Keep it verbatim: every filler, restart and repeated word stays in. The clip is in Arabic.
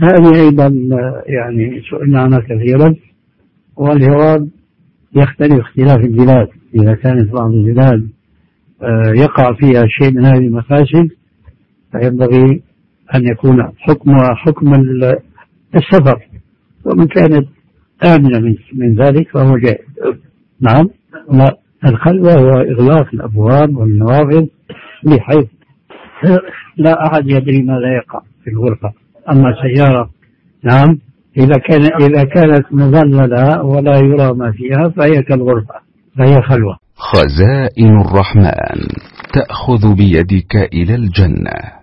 هذه أيضا يعني سئلنا عنها كثيرا، والجواب يختلف اختلاف البلاد. إذا كانت بعض البلاد يقع فيها شيء من هذه المفاسد فينبغي أن يكون حكمها حكم السفر، ومن كانت آمنة من ذلك فهو جائز. نعم. لا، الخلوة هو إغلاق الأبواب والنوافذ بحيث لا أحد يدري ماذا يقع في الغرفة. أما سيارة نعم إذا كان إذا كانت مظللة ولا يرى ما فيها فهي كالغرفة، فهي خلوة. خزائن الرحمن تأخذ بيدك إلى الجنة.